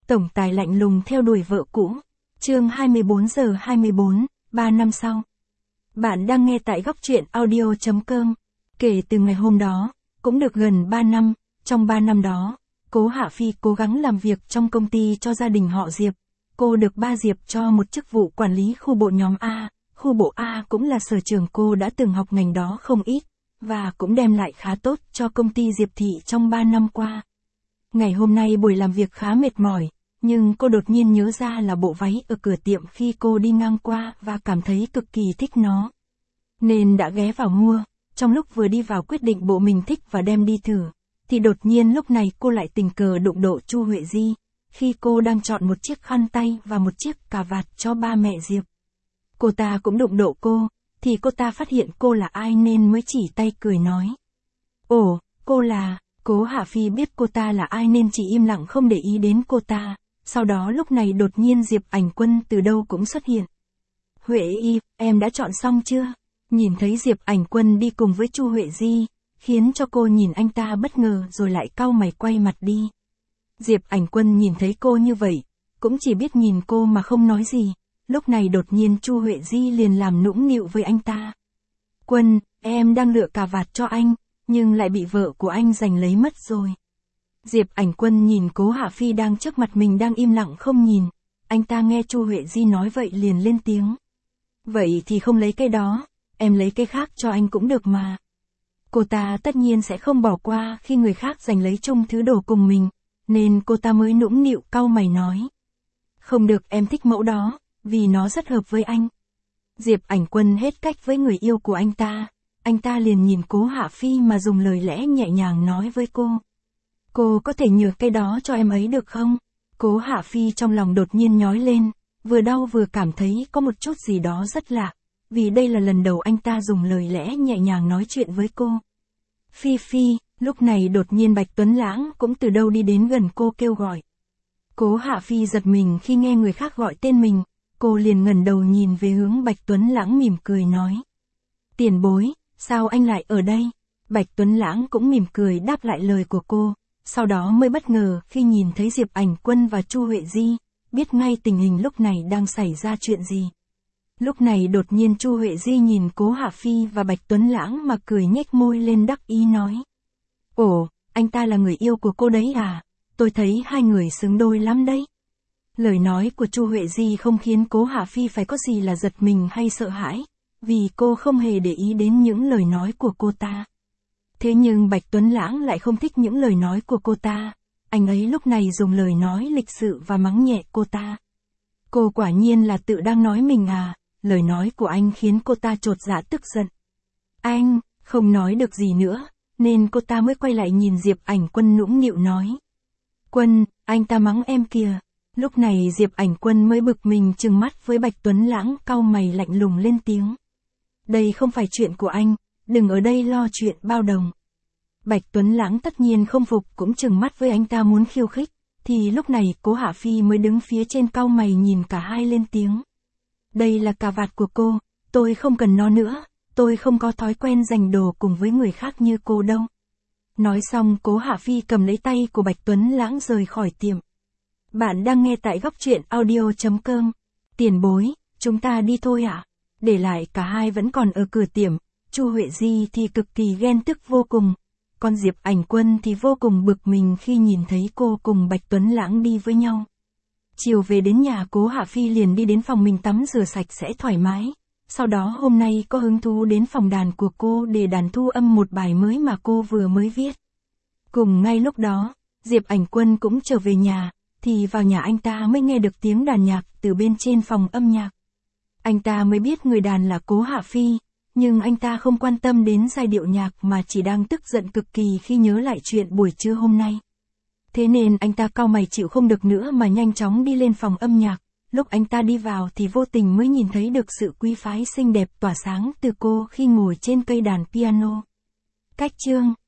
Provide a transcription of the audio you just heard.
Tổng tài lạnh lùng theo đuổi vợ cũ. Chương 24 giờ 24, 3 năm sau. Bạn đang nghe tại góc truyện audio.com. Kể từ ngày hôm đó, cũng được gần 3 năm, trong 3 năm đó, Cố Hạ Phi cố gắng làm việc trong công ty cho gia đình họ Diệp. Cô được ba Diệp cho một chức vụ quản lý khu bộ nhóm A. Khu bộ A cũng là sở trường cô đã từng học ngành đó không ít, và cũng đem lại khá tốt cho công ty Diệp Thị trong 3 năm qua. Ngày hôm nay buổi làm việc khá mệt mỏi, nhưng cô đột nhiên nhớ ra là bộ váy ở cửa tiệm khi cô đi ngang qua và cảm thấy cực kỳ thích nó. Nên đã ghé vào mua, trong lúc vừa đi vào quyết định bộ mình thích và đem đi thử, thì đột nhiên lúc này cô lại tình cờ đụng độ Chu Huệ Di, khi cô đang chọn một chiếc khăn tay và một chiếc cà vạt cho ba mẹ Diệp. Cô ta cũng đụng độ cô, thì cô ta phát hiện cô là ai nên mới chỉ tay cười nói. Ồ, cô là... Cố Hạ Phi biết cô ta là ai nên chỉ im lặng không để ý đến cô ta. Sau đó lúc này đột nhiên Diệp Ảnh Quân từ đâu cũng xuất hiện. Huệ Y, em đã chọn xong chưa? Nhìn thấy Diệp Ảnh Quân đi cùng với Chu Huệ Di, khiến cho cô nhìn anh ta bất ngờ rồi lại cau mày quay mặt đi. Diệp Ảnh Quân nhìn thấy cô như vậy, cũng chỉ biết nhìn cô mà không nói gì. Lúc này đột nhiên Chu Huệ Di liền làm nũng nịu với anh ta. Quân, em đang lựa cà vạt cho anh, nhưng lại bị vợ của anh giành lấy mất rồi. Diệp Ảnh Quân nhìn Cố Hạ Phi đang trước mặt mình đang im lặng không nhìn. Anh ta nghe Chu Huệ Di nói vậy liền lên tiếng. Vậy thì không lấy cái đó, em lấy cái khác cho anh cũng được mà. Cô ta tất nhiên sẽ không bỏ qua khi người khác giành lấy chung thứ đồ cùng mình, nên cô ta mới nũng nịu cau mày nói. Không được, em thích mẫu đó, vì nó rất hợp với anh. Diệp Ảnh Quân hết cách với người yêu của anh ta. Anh ta liền nhìn Cố Hạ Phi mà dùng lời lẽ nhẹ nhàng nói với cô. Cô có thể nhường cái đó cho em ấy được không? Cố Hạ Phi trong lòng đột nhiên nhói lên, vừa đau vừa cảm thấy có một chút gì đó rất lạ, vì đây là lần đầu anh ta dùng lời lẽ nhẹ nhàng nói chuyện với cô. Phi Phi, lúc này đột nhiên Bạch Tuấn Lãng cũng từ đâu đi đến gần cô kêu gọi. Cố Hạ Phi giật mình khi nghe người khác gọi tên mình, cô liền ngẩng đầu nhìn về hướng Bạch Tuấn Lãng mỉm cười nói. Tiền bối. Sao anh lại ở đây? Bạch Tuấn Lãng cũng mỉm cười đáp lại lời của cô, sau đó mới bất ngờ khi nhìn thấy Diệp Ảnh Quân và Chu Huệ Di, biết ngay tình hình lúc này đang xảy ra chuyện gì. Lúc này đột nhiên Chu Huệ Di nhìn Cố Hạ Phi và Bạch Tuấn Lãng mà cười nhếch môi lên đắc ý nói. Ồ, anh ta là người yêu của cô đấy à? Tôi thấy hai người xứng đôi lắm đấy. Lời nói của Chu Huệ Di không khiến Cố Hạ Phi phải có gì là giật mình hay sợ hãi, vì cô không hề để ý đến những lời nói của cô ta. Thế nhưng Bạch Tuấn Lãng lại không thích những lời nói của cô ta. Anh ấy lúc này dùng lời nói lịch sự và mắng nhẹ cô ta. Cô quả nhiên là tự đang nói mình à? Lời nói của anh khiến cô ta chột dạ tức giận. Anh, không nói được gì nữa, nên cô ta mới quay lại nhìn Diệp Ảnh Quân nũng nịu nói. Quân, anh ta mắng em kìa. Lúc này Diệp Ảnh Quân mới bực mình trừng mắt với Bạch Tuấn Lãng cau mày lạnh lùng lên tiếng. Đây không phải chuyện của anh, đừng ở đây lo chuyện bao đồng. Bạch Tuấn Lãng tất nhiên không phục cũng trừng mắt với anh ta muốn khiêu khích, thì lúc này Cố Hạ Phi mới đứng phía trên cau mày nhìn cả hai lên tiếng. Đây là cà vạt của cô, tôi không cần nó nữa, tôi không có thói quen giành đồ cùng với người khác như cô đâu. Nói xong Cố Hạ Phi cầm lấy tay của Bạch Tuấn Lãng rời khỏi tiệm. Bạn đang nghe tại góc truyện audio.com. Tiền bối, chúng ta đi thôi ạ. Để lại cả hai vẫn còn ở cửa tiệm, Chu Huệ Di thì cực kỳ ghen tức vô cùng, còn Diệp Ảnh Quân thì vô cùng bực mình khi nhìn thấy cô cùng Bạch Tuấn Lãng đi với nhau. Chiều về đến nhà Cố Hạ Phi liền đi đến phòng mình tắm rửa sạch sẽ thoải mái, sau đó hôm nay có hứng thú đến phòng đàn của cô để đàn thu âm một bài mới mà cô vừa mới viết. Cùng ngay lúc đó, Diệp Ảnh Quân cũng trở về nhà, thì vào nhà anh ta mới nghe được tiếng đàn nhạc từ bên trên phòng âm nhạc. Anh ta mới biết người đàn là Cố Hạ Phi, nhưng anh ta không quan tâm đến giai điệu nhạc mà chỉ đang tức giận cực kỳ khi nhớ lại chuyện buổi trưa hôm nay. Thế nên anh ta cau mày chịu không được nữa mà nhanh chóng đi lên phòng âm nhạc. Lúc anh ta đi vào thì vô tình mới nhìn thấy được sự quý phái xinh đẹp tỏa sáng từ cô khi ngồi trên cây đàn piano. Cách chương